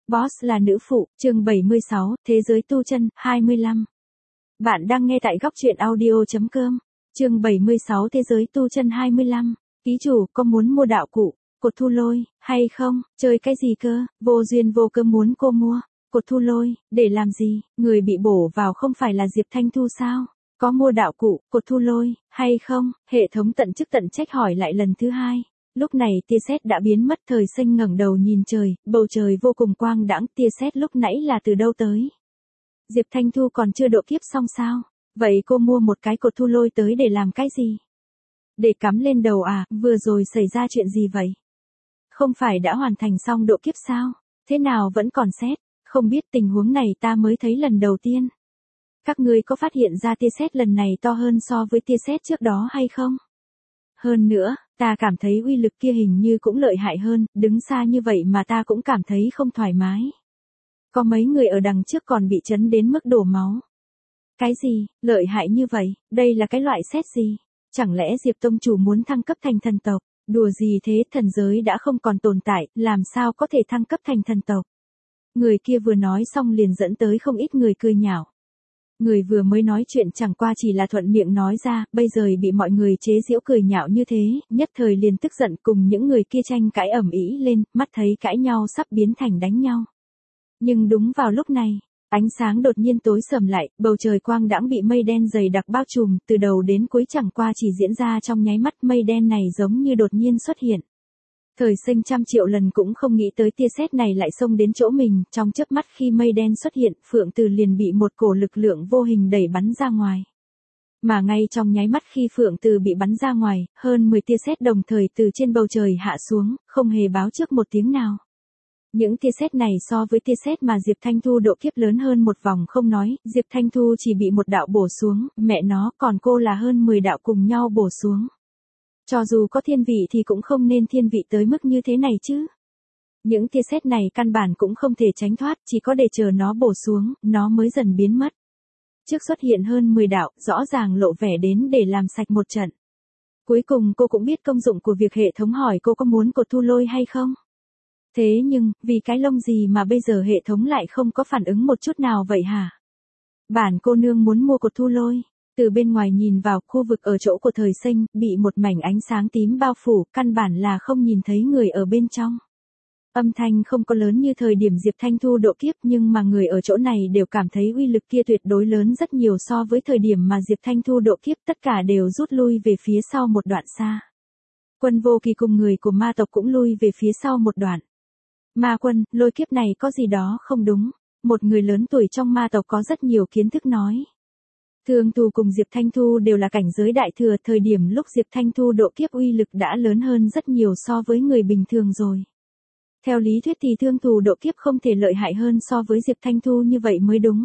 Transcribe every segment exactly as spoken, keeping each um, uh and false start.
Boss là nữ phụ, chương bảy mươi sáu, Thế giới tu chân, hai mươi lăm. Bạn đang nghe tại góc truyện audio.com, chương bảy mươi sáu Thế giới tu chân hai mươi lăm. Ký chủ, có muốn mua đạo cụ, cột thu lôi, hay không? Chơi cái gì cơ? Vô duyên vô cớ muốn cô mua. Cột thu lôi, để làm gì? Người bị bổ vào không phải là Diệp Thanh Thu sao? Có mua đạo cụ, cột thu lôi, hay không? Hệ thống tận chức tận trách hỏi lại lần thứ hai. Lúc này tia sét đã biến mất. Thời Sinh ngẩng đầu nhìn trời, bầu trời vô cùng quang đãng. Tia sét lúc nãy là từ đâu tới? Diệp Thanh Thu còn chưa độ kiếp xong sao? Vậy cô mua một cái cột thu lôi tới để làm cái gì? Để cắm lên đầu à? Vừa rồi xảy ra chuyện gì vậy? Không phải đã hoàn thành xong độ kiếp sao? Thế nào vẫn còn sét? Không biết, tình huống này ta mới thấy lần đầu tiên. Các ngươi có phát hiện ra tia sét lần này to hơn so với tia sét trước đó hay không? Hơn nữa, ta cảm thấy uy lực kia hình như cũng lợi hại hơn, đứng xa như vậy mà ta cũng cảm thấy không thoải mái. Có mấy người ở đằng trước còn bị chấn đến mức đổ máu. Cái gì, lợi hại như vậy, đây là cái loại sét gì? Chẳng lẽ Diệp Tông Chủ muốn thăng cấp thành thần tộc? Đùa gì thế, thần giới đã không còn tồn tại, làm sao có thể thăng cấp thành thần tộc? Người kia vừa nói xong liền dẫn tới không ít người cười nhạo. Người vừa mới nói chuyện chẳng qua chỉ là thuận miệng nói ra, bây giờ bị mọi người chế giễu cười nhạo như thế, nhất thời liền tức giận cùng những người kia tranh cãi ầm ĩ lên, mắt thấy cãi nhau sắp biến thành đánh nhau. Nhưng đúng vào lúc này, ánh sáng đột nhiên tối sầm lại, bầu trời quang đãng bị mây đen dày đặc bao trùm, từ đầu đến cuối chẳng qua chỉ diễn ra trong nháy mắt. Mây đen này giống như đột nhiên xuất hiện. Thời Sinh trăm triệu lần cũng không nghĩ tới tia sét này lại xông đến chỗ mình, trong chớp mắt khi mây đen xuất hiện, Phượng Từ liền bị một cổ lực lượng vô hình đẩy bắn ra ngoài. Mà ngay trong nháy mắt khi Phượng Từ bị bắn ra ngoài, hơn mười tia sét đồng thời từ trên bầu trời hạ xuống, không hề báo trước một tiếng nào. Những tia sét này so với tia sét mà Diệp Thanh Thu độ kiếp lớn hơn một vòng không nói, Diệp Thanh Thu chỉ bị một đạo bổ xuống, mẹ nó, còn cô là hơn mười đạo cùng nhau bổ xuống. Cho dù có thiên vị thì cũng không nên thiên vị tới mức như thế này chứ. Những tia sét này căn bản cũng không thể tránh thoát, chỉ có để chờ nó bổ xuống, nó mới dần biến mất. Trước xuất hiện hơn mười đạo, rõ ràng lộ vẻ đến để làm sạch một trận. Cuối cùng cô cũng biết công dụng của việc hệ thống hỏi cô có muốn cột thu lôi hay không. Thế nhưng, vì cái lông gì mà bây giờ hệ thống lại không có phản ứng một chút nào vậy hả? Bản cô nương muốn mua cột thu lôi. Từ bên ngoài nhìn vào, khu vực ở chỗ của Thời Sinh bị một mảnh ánh sáng tím bao phủ, căn bản là không nhìn thấy người ở bên trong. Âm thanh không có lớn như thời điểm Diệp Thanh Thu độ kiếp, nhưng mà người ở chỗ này đều cảm thấy uy lực kia tuyệt đối lớn rất nhiều so với thời điểm mà Diệp Thanh Thu độ kiếp, tất cả đều rút lui về phía sau một đoạn xa. Quân Vô Kỳ cùng người của ma tộc cũng lui về phía sau một đoạn. Ma Quân, lôi kiếp này có gì đó không đúng. Một người lớn tuổi trong ma tộc có rất nhiều kiến thức nói. Thương Thu cùng Diệp Thanh Thu đều là cảnh giới đại thừa, thời điểm lúc Diệp Thanh Thu độ kiếp uy lực đã lớn hơn rất nhiều so với người bình thường rồi. Theo lý thuyết thì Thương Thu độ kiếp không thể lợi hại hơn so với Diệp Thanh Thu như vậy mới đúng.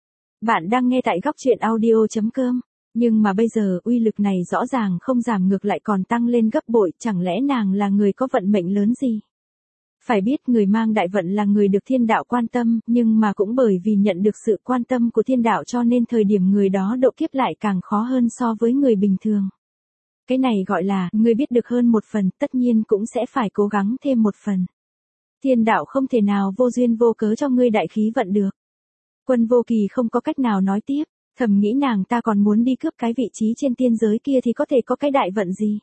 Bạn đang nghe tại góc truyện audio.com, nhưng mà bây giờ uy lực này rõ ràng không giảm ngược lại còn tăng lên gấp bội, chẳng lẽ nàng là người có vận mệnh lớn gì? Phải biết người mang đại vận là người được thiên đạo quan tâm, nhưng mà cũng bởi vì nhận được sự quan tâm của thiên đạo cho nên thời điểm người đó độ kiếp lại càng khó hơn so với người bình thường. Cái này gọi là, người biết được hơn một phần, tất nhiên cũng sẽ phải cố gắng thêm một phần. Thiên đạo không thể nào vô duyên vô cớ cho ngươi đại khí vận được. Quân Vô Kỳ không có cách nào nói tiếp, thầm nghĩ nàng ta còn muốn đi cướp cái vị trí trên tiên giới kia thì có thể có cái đại vận gì.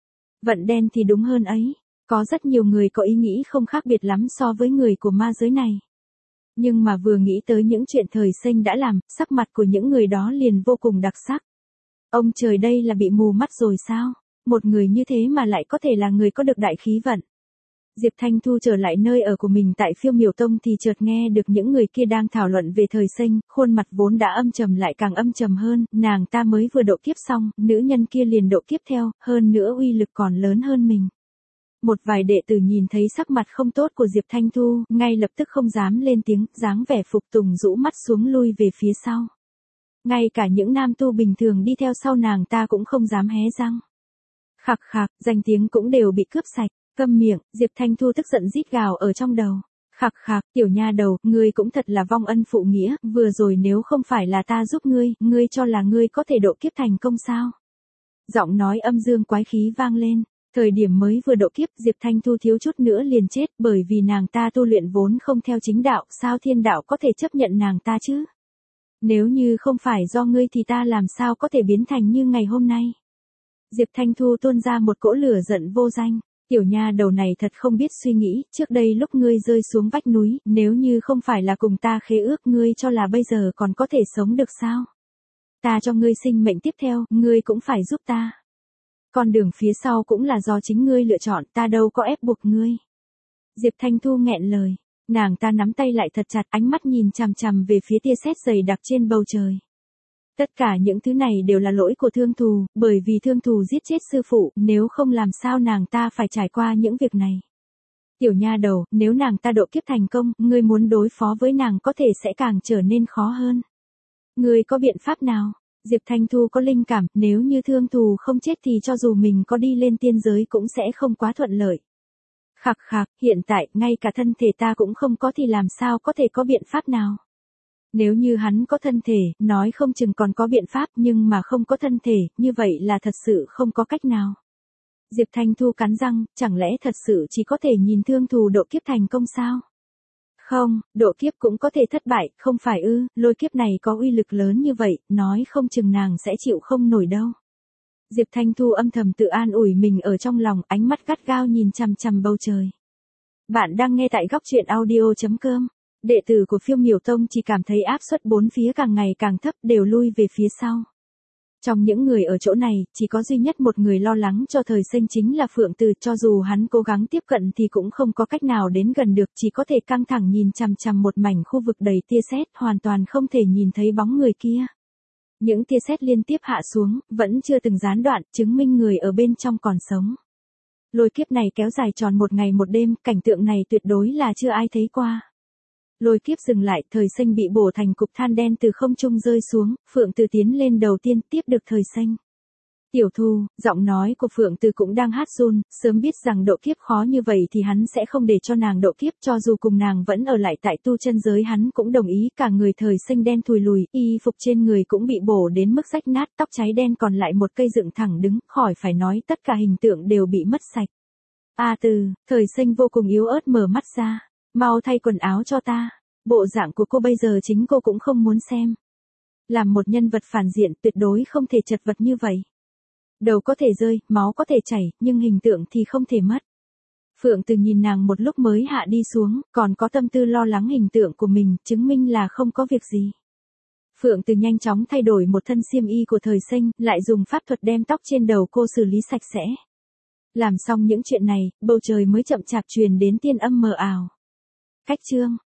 Vận đen thì đúng hơn ấy. Có rất nhiều người có ý nghĩ không khác biệt lắm so với người của ma giới này. Nhưng mà vừa nghĩ tới những chuyện Thời Sinh đã làm, sắc mặt của những người đó liền vô cùng đặc sắc. Ông trời, đây là bị mù mắt rồi sao? Một người như thế mà lại có thể là người có được đại khí vận. Diệp Thanh Thu trở lại nơi ở của mình tại Phiêu Miểu Tông thì chợt nghe được những người kia đang thảo luận về Thời Sinh, khuôn mặt vốn đã âm trầm lại càng âm trầm hơn, nàng ta mới vừa độ kiếp xong, nữ nhân kia liền độ kiếp theo, hơn nữa uy lực còn lớn hơn mình. Một vài đệ tử nhìn thấy sắc mặt không tốt của Diệp Thanh Thu, ngay lập tức không dám lên tiếng, dáng vẻ phục tùng rũ mắt xuống lui về phía sau. Ngay cả những nam tu bình thường đi theo sau nàng ta cũng không dám hé răng. Khạc khạc, danh tiếng cũng đều bị cướp sạch, câm miệng, Diệp Thanh Thu tức giận rít gào ở trong đầu. Khạc khạc, tiểu nha đầu, ngươi cũng thật là vong ân phụ nghĩa, vừa rồi nếu không phải là ta giúp ngươi, ngươi cho là ngươi có thể độ kiếp thành công sao? Giọng nói âm dương quái khí vang lên. Thời điểm mới vừa độ kiếp, Diệp Thanh Thu thiếu chút nữa liền chết, bởi vì nàng ta tu luyện vốn không theo chính đạo, sao thiên đạo có thể chấp nhận nàng ta chứ? Nếu như không phải do ngươi thì ta làm sao có thể biến thành như ngày hôm nay? Diệp Thanh Thu tuôn ra một cỗ lửa giận vô danh. Tiểu nha đầu này thật không biết suy nghĩ, trước đây lúc ngươi rơi xuống vách núi, nếu như không phải là cùng ta khế ước, ngươi cho là bây giờ còn có thể sống được sao? Ta cho ngươi sinh mệnh tiếp theo, ngươi cũng phải giúp ta. Con đường phía sau cũng là do chính ngươi lựa chọn, ta đâu có ép buộc ngươi. Diệp Thanh Thu nghẹn lời, nàng ta nắm tay lại thật chặt, ánh mắt nhìn chằm chằm về phía tia sét dày đặc trên bầu trời. Tất cả những thứ này đều là lỗi của Thương Thù, bởi vì Thương Thù giết chết sư phụ, nếu không làm sao nàng ta phải trải qua những việc này. Tiểu nha đầu, nếu nàng ta độ kiếp thành công, ngươi muốn đối phó với nàng có thể sẽ càng trở nên khó hơn. Ngươi có biện pháp nào? Diệp Thanh Thu có linh cảm, nếu như Thương Thù không chết thì cho dù mình có đi lên tiên giới cũng sẽ không quá thuận lợi. Khạc khạc, hiện tại, ngay cả thân thể ta cũng không có thì làm sao có thể có biện pháp nào? Nếu như hắn có thân thể, nói không chừng còn có biện pháp, nhưng mà không có thân thể, như vậy là thật sự không có cách nào. Diệp Thanh Thu cắn răng, chẳng lẽ thật sự chỉ có thể nhìn Thương Thù độ kiếp thành công sao? Không, độ kiếp cũng có thể thất bại, không phải ư, lôi kiếp này có uy lực lớn như vậy, nói không chừng nàng sẽ chịu không nổi đâu. Diệp Thanh Thu âm thầm tự an ủi mình ở trong lòng, ánh mắt gắt gao nhìn chằm chằm bầu trời. Bạn đang nghe tại góc truyện audio chấm com. Đệ tử của Phiêu Miểu Tông chỉ cảm thấy áp suất bốn phía càng ngày càng thấp, đều lui về phía sau. Trong những người ở chỗ này, chỉ có duy nhất một người lo lắng cho Thời Sinh, chính là Phượng Từ, cho dù hắn cố gắng tiếp cận thì cũng không có cách nào đến gần được, chỉ có thể căng thẳng nhìn chằm chằm một mảnh khu vực đầy tia sét, hoàn toàn không thể nhìn thấy bóng người kia. Những tia sét liên tiếp hạ xuống, vẫn chưa từng gián đoạn, chứng minh người ở bên trong còn sống. Lôi kiếp này kéo dài tròn một ngày một đêm, cảnh tượng này tuyệt đối là chưa ai thấy qua. Lôi kiếp dừng lại, Thời Sinh bị bổ thành cục than đen từ không trung rơi xuống, Phượng Từ tiến lên đầu tiên, tiếp được Thời Sinh. Tiểu Thu, giọng nói của Phượng Từ cũng đang hát run, sớm biết rằng độ kiếp khó như vậy thì hắn sẽ không để cho nàng độ kiếp, cho dù cùng nàng vẫn ở lại tại tu chân giới hắn cũng đồng ý. Cả người Thời Sinh đen thùi lùi, y phục trên người cũng bị bổ đến mức rách nát, tóc cháy đen còn lại một cây dựng thẳng đứng, khỏi phải nói tất cả hình tượng đều bị mất sạch. A Từ, Thời Sinh vô cùng yếu ớt mở mắt ra. Mau thay quần áo cho ta. Bộ dạng của cô bây giờ chính cô cũng không muốn xem. Làm một nhân vật phản diện tuyệt đối không thể chật vật như vậy. Đầu có thể rơi, máu có thể chảy, nhưng hình tượng thì không thể mất. Phượng Từ nhìn nàng một lúc mới hạ đi xuống, còn có tâm tư lo lắng hình tượng của mình, chứng minh là không có việc gì. Phượng Từ nhanh chóng thay đổi một thân xiêm y của Thời Sinh, lại dùng pháp thuật đem tóc trên đầu cô xử lý sạch sẽ. Làm xong những chuyện này, bầu trời mới chậm chạp truyền đến tiên âm mờ ảo. Cách chương